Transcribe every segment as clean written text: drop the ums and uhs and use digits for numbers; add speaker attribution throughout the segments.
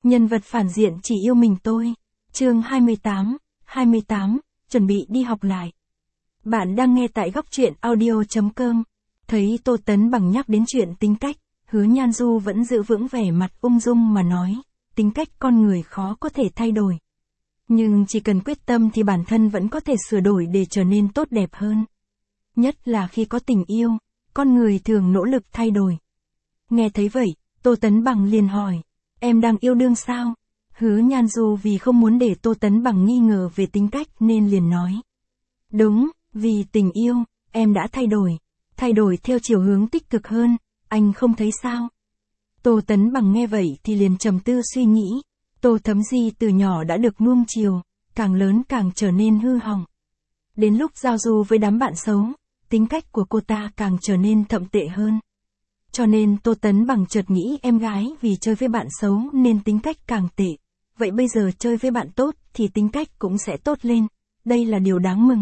Speaker 1: Nhân vật phản diện chỉ yêu mình tôi. Chương 28, chuẩn bị đi học lại. Bạn đang nghe tại góc truyện audio.com. Thấy Tô Tấn Bằng nhắc đến chuyện tính cách, Hứa Nhan Du vẫn giữ vững vẻ mặt ung dung mà nói, tính cách con người khó có thể thay đổi. Nhưng chỉ cần quyết tâm thì bản thân vẫn có thể sửa đổi để trở nên tốt đẹp hơn. Nhất là khi có tình yêu, con người thường nỗ lực thay đổi. Nghe thấy vậy, Tô Tấn Bằng liền hỏi, em đang yêu đương sao? Hứa Nhan Du vì không muốn để Tô Tấn Bằng nghi ngờ về tính cách nên liền nói. Đúng, vì tình yêu, em đã thay đổi theo chiều hướng tích cực hơn, anh không thấy sao? Tô Tấn Bằng nghe vậy thì liền trầm tư suy nghĩ, Tô Thấm Di từ nhỏ đã được nuông chiều, càng lớn càng trở nên hư hỏng. Đến lúc giao du với đám bạn xấu, tính cách của cô ta càng trở nên thậm tệ hơn. Cho nên Tô Tấn Bằng chợt nghĩ em gái vì chơi với bạn xấu nên tính cách càng tệ. Vậy bây giờ chơi với bạn tốt thì tính cách cũng sẽ tốt lên, đây là điều đáng mừng.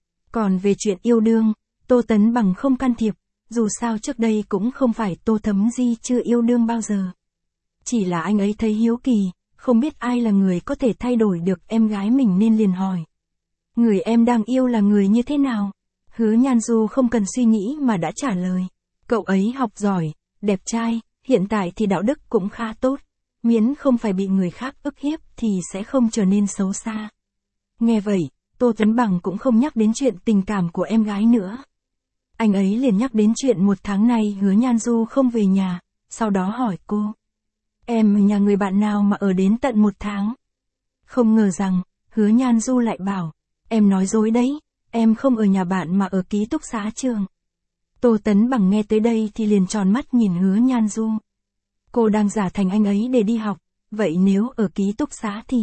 Speaker 1: Còn về chuyện yêu đương, Tô Tấn Bằng không can thiệp, dù sao trước đây cũng không phải Tô Thấm Di chưa yêu đương bao giờ. Chỉ là anh ấy thấy hiếu kỳ, không biết ai là người có thể thay đổi được em gái mình nên liền hỏi. Người em đang yêu là người như thế nào? Hứa Nhan Du không cần suy nghĩ mà đã trả lời. Cậu ấy học giỏi, đẹp trai, hiện tại thì đạo đức cũng khá tốt. Miễn không phải bị người khác ức hiếp thì sẽ không trở nên xấu xa. Nghe vậy, Tô Tấn Bằng cũng không nhắc đến chuyện tình cảm của em gái nữa. Anh ấy liền nhắc đến chuyện một tháng nay Hứa Nhan Du không về nhà, sau đó hỏi cô. Em ở nhà người bạn nào mà ở đến tận một tháng? Không ngờ rằng, Hứa Nhan Du lại bảo, em nói dối đấy, em không ở nhà bạn mà ở ký túc xá trường. Tô Tấn Bằng nghe tới đây thì liền tròn mắt nhìn Hứa Nhan Du. Cô đang giả thành anh ấy để đi học, vậy nếu ở ký túc xá thì...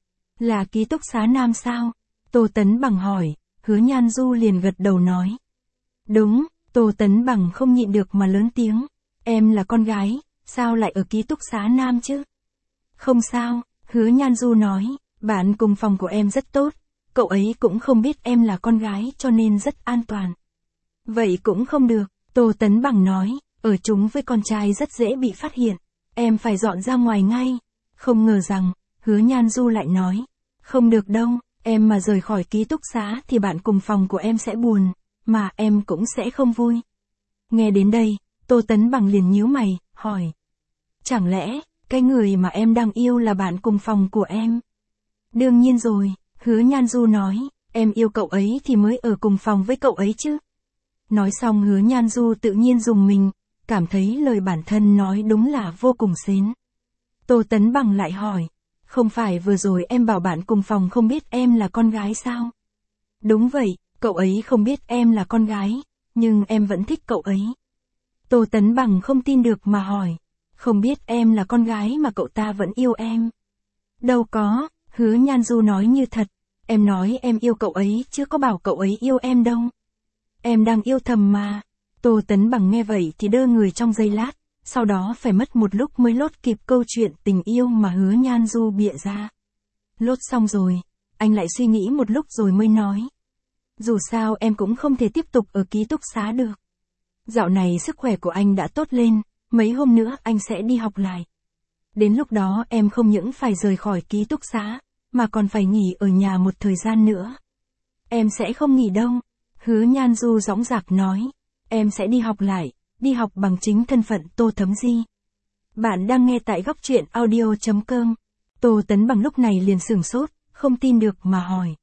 Speaker 1: Là ký túc xá nam sao? Tô Tấn Bằng hỏi, Hứa Nhan Du liền gật đầu nói. Đúng, Tô Tấn Bằng không nhịn được mà lớn tiếng. Em là con gái, sao lại ở ký túc xá nam chứ? Không sao, Hứa Nhan Du nói, bạn cùng phòng của em rất tốt, cậu ấy cũng không biết em là con gái cho nên rất an toàn. Vậy cũng không được, Tô Tấn Bằng nói, ở chung với con trai rất dễ bị phát hiện, em phải dọn ra ngoài ngay. Không ngờ rằng, Hứa Nhan Du lại nói, không được đâu, em mà rời khỏi ký túc xá thì bạn cùng phòng của em sẽ buồn, mà em cũng sẽ không vui. Nghe đến đây, Tô Tấn Bằng liền nhíu mày, hỏi. Chẳng lẽ, cái người mà em đang yêu là bạn cùng phòng của em? Đương nhiên rồi, Hứa Nhan Du nói, em yêu cậu ấy thì mới ở cùng phòng với cậu ấy chứ. Nói xong Hứa Nhan Du tự nhiên rùng mình, cảm thấy lời bản thân nói đúng là vô cùng xến. Tô Tấn Bằng lại hỏi, không phải vừa rồi em bảo bạn cùng phòng không biết em là con gái sao? Đúng vậy, cậu ấy không biết em là con gái, nhưng em vẫn thích cậu ấy. Tô Tấn Bằng không tin được mà hỏi, không biết em là con gái mà cậu ta vẫn yêu em? Đâu có, Hứa Nhan Du nói như thật, em nói em yêu cậu ấy chứ có bảo cậu ấy yêu em đâu. Em đang yêu thầm mà. Tô Tấn Bằng nghe vậy thì đơ người trong giây lát, sau đó phải mất một lúc mới lốt kịp câu chuyện tình yêu mà Hứa Nhan Du bịa ra. Lốt xong rồi, anh lại suy nghĩ một lúc rồi mới nói. Dù sao em cũng không thể tiếp tục ở ký túc xá được. Dạo này sức khỏe của anh đã tốt lên, mấy hôm nữa anh sẽ đi học lại. Đến lúc đó em không những phải rời khỏi ký túc xá, mà còn phải nghỉ ở nhà một thời gian nữa. Em sẽ không nghỉ đâu. Hứa Nhan Du dõng dạc nói, em sẽ đi học lại, đi học bằng chính thân phận Tô Thấm Di. Bạn đang nghe tại góc truyện audio.com. Tô Tấn Bằng lúc này liền sửng sốt, không tin được mà hỏi.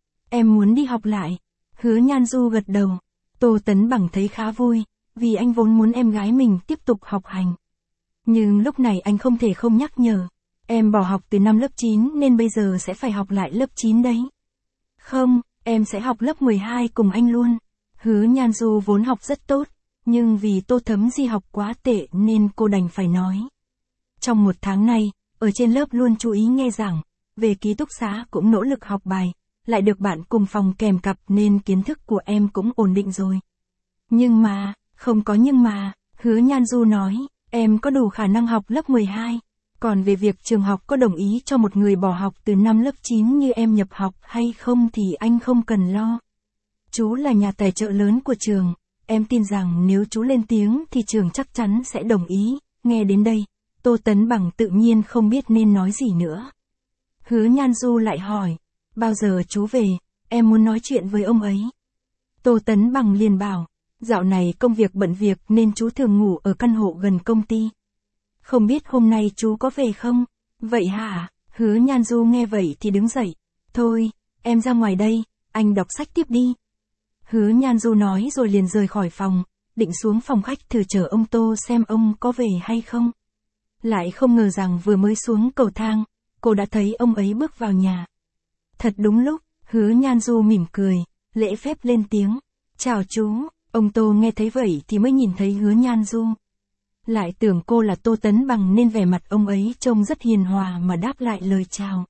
Speaker 1: Em muốn đi học lại. Hứa Nhan Du gật đầu. Tô Tấn Bằng thấy khá vui, vì anh vốn muốn em gái mình tiếp tục học hành. Nhưng lúc này anh không thể không nhắc nhở. Em bỏ học từ năm lớp 9 nên bây giờ sẽ phải học lại lớp 9 đấy. Không, em sẽ học lớp 12 cùng anh luôn. Hứa Nhan Du vốn học rất tốt, nhưng vì Tô Thấm Di học quá tệ nên cô đành phải nói. Trong một tháng này, ở trên lớp luôn chú ý nghe giảng, về ký túc xá cũng nỗ lực học bài, lại được bạn cùng phòng kèm cặp nên kiến thức của em cũng ổn định rồi. Nhưng mà, không có nhưng mà, Hứa Nhan Du nói, em có đủ khả năng học lớp 12. Còn về việc trường học có đồng ý cho một người bỏ học từ năm lớp 9 như em nhập học hay không thì anh không cần lo. Chú là nhà tài trợ lớn của trường, em tin rằng nếu chú lên tiếng thì trường chắc chắn sẽ đồng ý. Nghe đến đây, Tô Tấn Bằng tự nhiên không biết nên nói gì nữa. Hứa Nhan Du lại hỏi, bao giờ chú về, em muốn nói chuyện với ông ấy. Tô Tấn Bằng liền bảo, dạo này công việc bận việc nên chú thường ngủ ở căn hộ gần công ty. Không biết hôm nay chú có về không? Vậy hả? Hứa Nhan Du nghe vậy thì đứng dậy. Thôi, em ra ngoài đây, anh đọc sách tiếp đi. Hứa Nhan Du nói rồi liền rời khỏi phòng, định xuống phòng khách thử chờ ông Tô xem ông có về hay không. Lại không ngờ rằng vừa mới xuống cầu thang, cô đã thấy ông ấy bước vào nhà. Thật đúng lúc, Hứa Nhan Du mỉm cười, lễ phép lên tiếng. Chào chú, ông Tô nghe thấy vậy thì mới nhìn thấy Hứa Nhan Du. Lại tưởng cô là Tô Tấn Bằng nên vẻ mặt ông ấy trông rất hiền hòa mà đáp lại lời chào.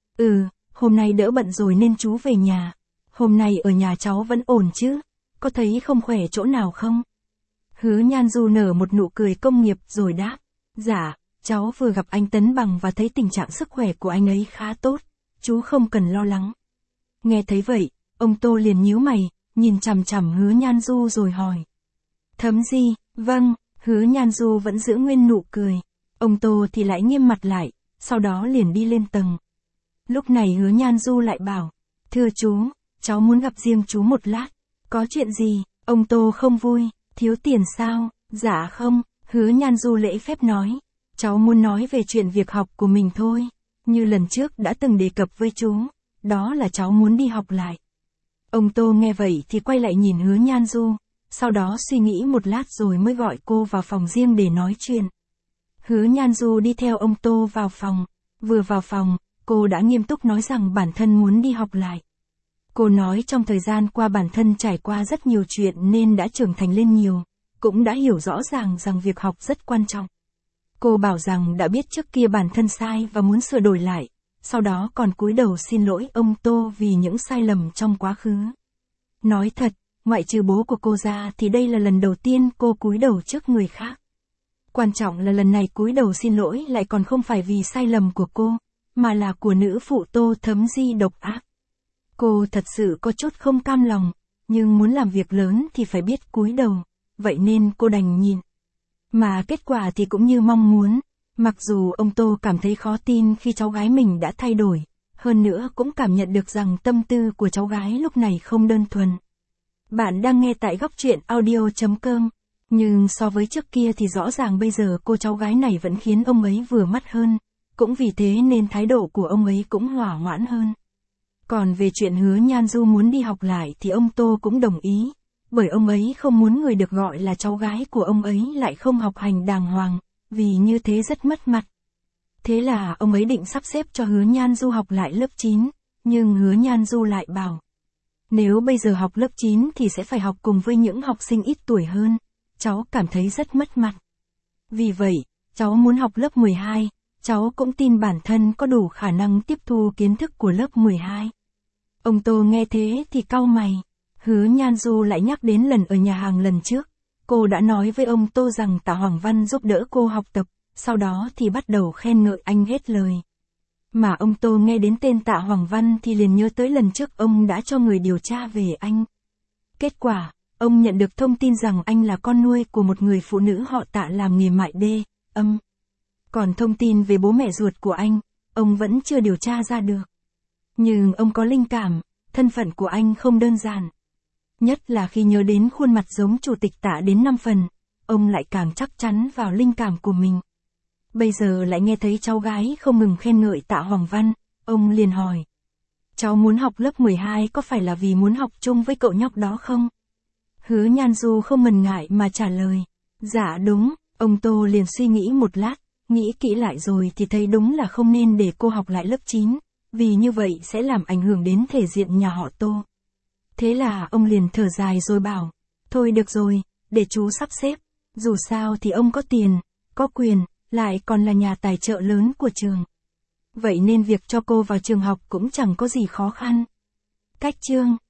Speaker 1: Hôm nay đỡ bận rồi nên chú về nhà. Hôm nay ở nhà cháu vẫn ổn chứ? Có thấy không khỏe chỗ nào không? Hứa Nhan Du nở một nụ cười công nghiệp rồi đáp. Dạ, cháu vừa gặp anh Tấn Bằng và thấy tình trạng sức khỏe của anh ấy khá tốt. Chú không cần lo lắng. Nghe thấy vậy, ông Tô liền nhíu mày, nhìn chằm chằm Hứa Nhan Du rồi hỏi. Thấm gì? Vâng, Hứa Nhan Du vẫn giữ nguyên nụ cười. Ông Tô thì lại nghiêm mặt lại, sau đó liền đi lên tầng. Lúc này Hứa Nhan Du lại bảo. Thưa chú, cháu muốn gặp riêng chú một lát. Có chuyện gì? Ông Tô không vui. Thiếu tiền sao? Dạ không, Hứa Nhan Du lễ phép nói. Cháu muốn nói về chuyện việc học của mình thôi. Như lần trước đã từng đề cập với chú. Đó là cháu muốn đi học lại. Ông Tô nghe vậy thì quay lại nhìn Hứa Nhan Du. Sau đó suy nghĩ một lát rồi mới gọi cô vào phòng riêng để nói chuyện. Hứa Nhan Du đi theo ông Tô vào phòng. Vừa vào phòng, cô đã nghiêm túc nói rằng bản thân muốn đi học lại. Cô nói trong thời gian qua bản thân trải qua rất nhiều chuyện nên đã trưởng thành lên nhiều, cũng đã hiểu rõ ràng rằng việc học rất quan trọng. Cô bảo rằng đã biết trước kia bản thân sai và muốn sửa đổi lại, sau đó còn cúi đầu xin lỗi ông Tô vì những sai lầm trong quá khứ. Nói thật, ngoại trừ bố của cô ra thì đây là lần đầu tiên cô cúi đầu trước người khác. Quan trọng là lần này cúi đầu xin lỗi lại còn không phải vì sai lầm của cô, mà là của nữ phụ Tô Thấm Di độc ác. Cô thật sự có chút không cam lòng, nhưng muốn làm việc lớn thì phải biết cúi đầu, vậy nên cô đành nhìn. Mà kết quả thì cũng như mong muốn, mặc dù ông Tô cảm thấy khó tin khi cháu gái mình đã thay đổi, hơn nữa cũng cảm nhận được rằng tâm tư của cháu gái lúc này không đơn thuần. Bạn đang nghe tại góc truyện audio.com, nhưng so với trước kia thì rõ ràng bây giờ cô cháu gái này vẫn khiến ông ấy vừa mắt hơn, cũng vì thế nên thái độ của ông ấy cũng hòa hoãn hơn. Còn về chuyện Hứa Nhan Du muốn đi học lại thì ông Tô cũng đồng ý, bởi ông ấy không muốn người được gọi là cháu gái của ông ấy lại không học hành đàng hoàng, vì như thế rất mất mặt. Thế là ông ấy định sắp xếp cho Hứa Nhan Du học lại lớp 9, nhưng Hứa Nhan Du lại bảo. Nếu bây giờ học lớp 9 thì sẽ phải học cùng với những học sinh ít tuổi hơn, cháu cảm thấy rất mất mặt. Vì vậy, cháu muốn học lớp 12, cháu cũng tin bản thân có đủ khả năng tiếp thu kiến thức của lớp 12. Ông Tô nghe thế thì cau mày. Hứa Nhan Du lại nhắc đến lần ở nhà hàng lần trước. Cô đã nói với ông Tô rằng Tạ Hoàng Văn giúp đỡ cô học tập, sau đó thì bắt đầu khen ngợi anh hết lời. Mà ông Tô nghe đến tên Tạ Hoàng Văn thì liền nhớ tới lần trước ông đã cho người điều tra về anh. Kết quả, ông nhận được thông tin rằng anh là con nuôi của một người phụ nữ họ Tạ làm nghề mại đê, âm. Còn thông tin về bố mẹ ruột của anh, ông vẫn chưa điều tra ra được. Nhưng ông có linh cảm, thân phận của anh không đơn giản. Nhất là khi nhớ đến khuôn mặt giống chủ tịch Tạ đến 5 phần, ông lại càng chắc chắn vào linh cảm của mình. Bây giờ lại nghe thấy cháu gái không ngừng khen ngợi Tạ Hoàng Văn, ông liền hỏi. Cháu muốn học lớp 12 có phải là vì muốn học chung với cậu nhóc đó không? Hứa Nhan Du không ngần ngại mà trả lời. Dạ đúng, ông Tô liền suy nghĩ một lát, nghĩ kỹ lại rồi thì thấy đúng là không nên để cô học lại lớp 9, vì như vậy sẽ làm ảnh hưởng đến thể diện nhà họ Tô. Thế là ông liền thở dài rồi bảo, thôi được rồi, để chú sắp xếp, dù sao thì ông có tiền, có quyền, lại còn là nhà tài trợ lớn của trường. Vậy nên việc cho cô vào trường học cũng chẳng có gì khó khăn. Cách chương